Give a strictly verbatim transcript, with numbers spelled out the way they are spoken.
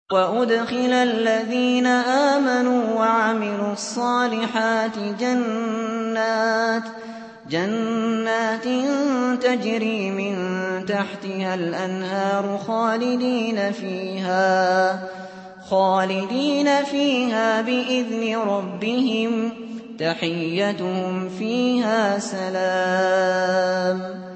وَأُدْخِلَ الَّذِينَ آمَنُوا وَعَمِلُوا الصَّالِحَاتِ جَنَّاتٍ جَنَّاتٍ تَجْرِي مِن تَحْتِهَا الْأَنْهَارُ خَالِدِينَ فِيهَا خالدين فيها بِإِذْنِ رَبِّهِمْ تَحِيَّتُهُمْ فِيهَا سَلَامٌ